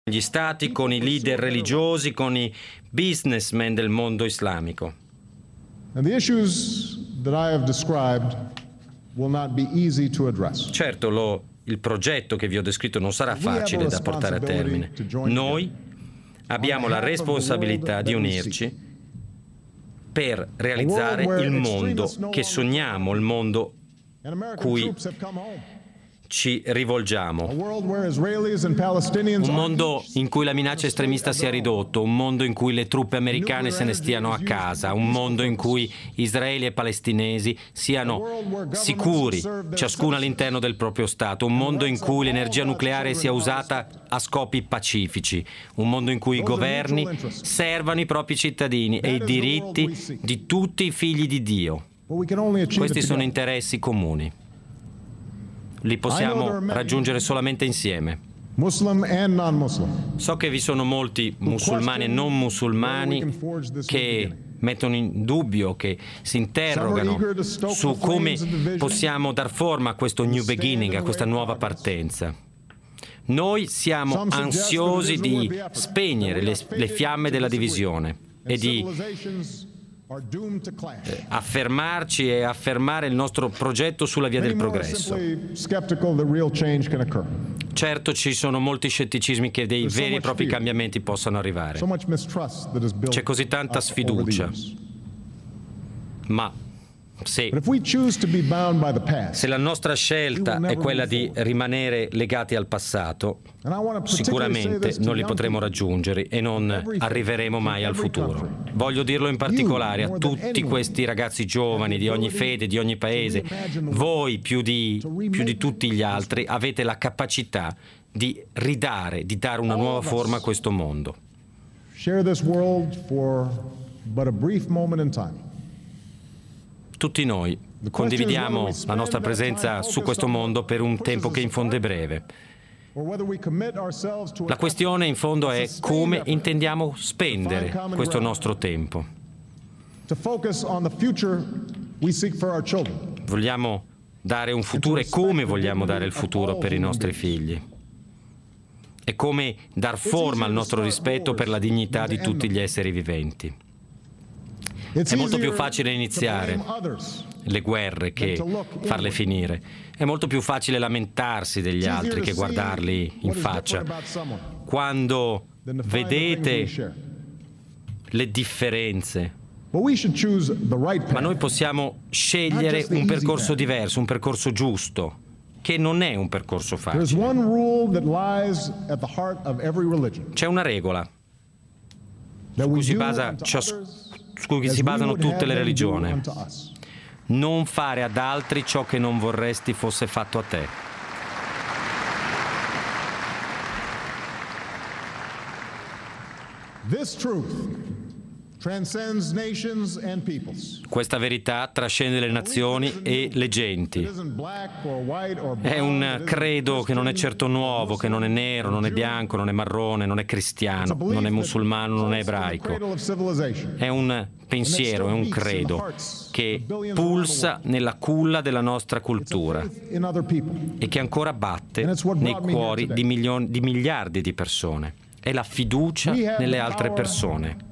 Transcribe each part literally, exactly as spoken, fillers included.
gli stati, con i leader religiosi, con i businessmen del mondo islamico. And the issues that I have described will not be easy to address. Certo, lo, il progetto che vi ho descritto non sarà facile da portare a termine. Noi abbiamo la responsabilità di unirci per realizzare il mondo che sogniamo, il mondo cui ci rivolgiamo. Un mondo in cui la minaccia estremista sia ridotta, un mondo in cui le truppe americane se ne stiano a casa, un mondo in cui Israele e palestinesi siano sicuri, ciascuno all'interno del proprio Stato, un mondo in cui l'energia nucleare sia usata a scopi pacifici, un mondo in cui i governi servano i propri cittadini e i diritti di tutti i figli di Dio. Questi sono interessi comuni. Li possiamo raggiungere solamente insieme. So che vi sono molti musulmani e non musulmani che mettono in dubbio, che si interrogano su come possiamo dar forma a questo new beginning, a questa nuova partenza. Noi siamo ansiosi di spegnere le, le fiamme della divisione e di affermarci e affermare il nostro progetto sulla via del progresso. Certo, ci sono molti scetticismi che dei veri e propri cambiamenti possano arrivare. C'è così tanta sfiducia. Ma se, se la nostra scelta è quella di rimanere legati al passato, sicuramente non li potremo raggiungere e non arriveremo mai al futuro. Voglio dirlo in particolare a tutti questi ragazzi giovani di ogni fede, di ogni paese. Voi, più di, più di tutti gli altri, avete la capacità di ridare, di dare una nuova forma a questo mondo. Tutti noi condividiamo la nostra presenza su questo mondo per un tempo che in fondo è breve. La questione in fondo è come intendiamo spendere questo nostro tempo. Vogliamo dare un futuro e come vogliamo dare il futuro per i nostri figli? E come dar forma al nostro rispetto per la dignità di tutti gli esseri viventi? È molto più facile iniziare le guerre che farle finire. È molto più facile lamentarsi degli altri che guardarli in faccia. Quando vedete le differenze, ma noi possiamo scegliere un percorso diverso, un percorso giusto, che non è un percorso facile. C'è una regola su cui si basa ciascuno su cui si basano tutte le religioni. Non fare ad altri ciò che non vorresti fosse fatto a te. This truth transcends nations and peoples. Questa verità trascende le nazioni e le genti. È un credo che non è certo nuovo, che non è nero, non è bianco, non è marrone, non è cristiano, non è musulmano, non è ebraico. È un pensiero, è un credo che pulsa nella culla della nostra cultura e che ancora batte nei cuori di, milioni, di miliardi di persone. È la fiducia nelle altre persone.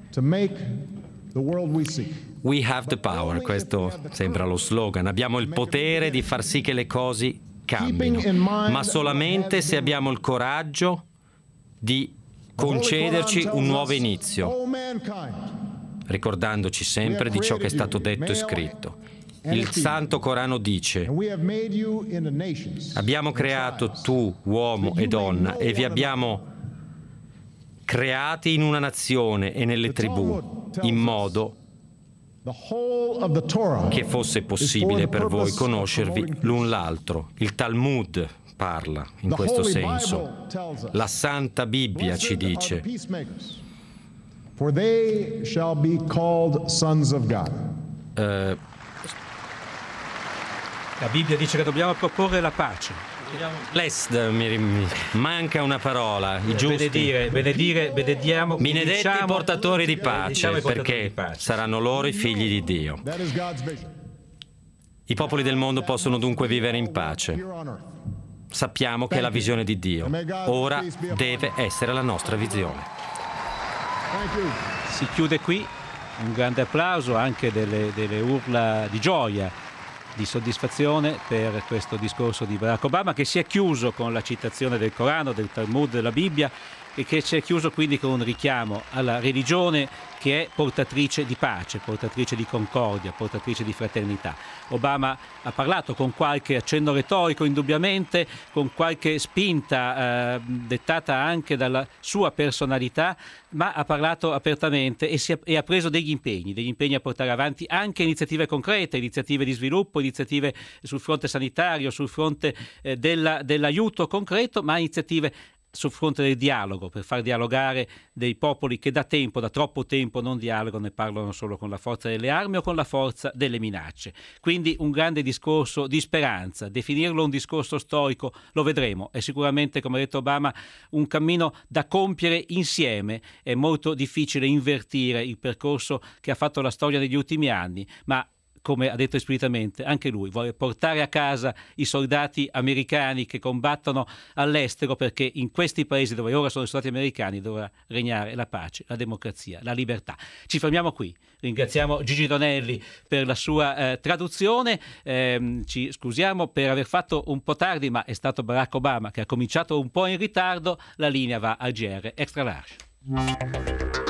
We have the power, questo sembra lo slogan. Abbiamo il potere di far sì che le cose cambino, ma solamente se abbiamo il coraggio di concederci un nuovo inizio, ricordandoci sempre di ciò che è stato detto e scritto. Il Santo Corano dice: abbiamo creato tu, uomo e donna, e vi abbiamo creati in una nazione e nelle tribù, in modo che fosse possibile per voi conoscervi l'un l'altro. Il Talmud parla in questo senso. La Santa Bibbia ci dice: For they shall be called sons of God. Uh, La Bibbia dice che dobbiamo proporre la pace. L'est, mi, mi manca una parola, i giusti. Benedire, benedire, benediamo. Benedetti diciamo, portatori di pace, diciamo portatori perché di pace. Saranno loro i figli di Dio. I popoli del mondo possono dunque vivere in pace. Sappiamo che è la visione di Dio. Ora deve essere la nostra visione. Si chiude qui. Un grande applauso, anche delle, delle urla di gioia, di soddisfazione per questo discorso di Barack Obama, che si è chiuso con la citazione del Corano, del Talmud, della Bibbia, e che si è chiuso quindi con un richiamo alla religione che è portatrice di pace, portatrice di concordia, portatrice di fraternità. Obama ha parlato con qualche accenno retorico, indubbiamente, con qualche spinta eh, dettata anche dalla sua personalità, ma ha parlato apertamente e, si è, e ha preso degli impegni, degli impegni a portare avanti anche iniziative concrete, iniziative di sviluppo, iniziative sul fronte sanitario, sul fronte eh, della, dell'aiuto concreto, ma iniziative sul fronte del dialogo, per far dialogare dei popoli che da tempo, da troppo tempo non dialogano e parlano solo con la forza delle armi o con la forza delle minacce. Quindi un grande discorso di speranza. Definirlo un discorso storico lo vedremo, è sicuramente, come ha detto Obama, un cammino da compiere insieme. È molto difficile invertire il percorso che ha fatto la storia negli ultimi anni, ma come ha detto esplicitamente, anche lui vuole portare a casa i soldati americani che combattono all'estero, perché in questi paesi dove ora sono i soldati americani dovrà regnare la pace, la democrazia, la libertà. Ci fermiamo qui. Ringraziamo Gigi Donelli per la sua eh, traduzione. Eh, ci scusiamo per aver fatto un po' tardi, ma è stato Barack Obama che ha cominciato un po' in ritardo. La linea va al G R Extra Large.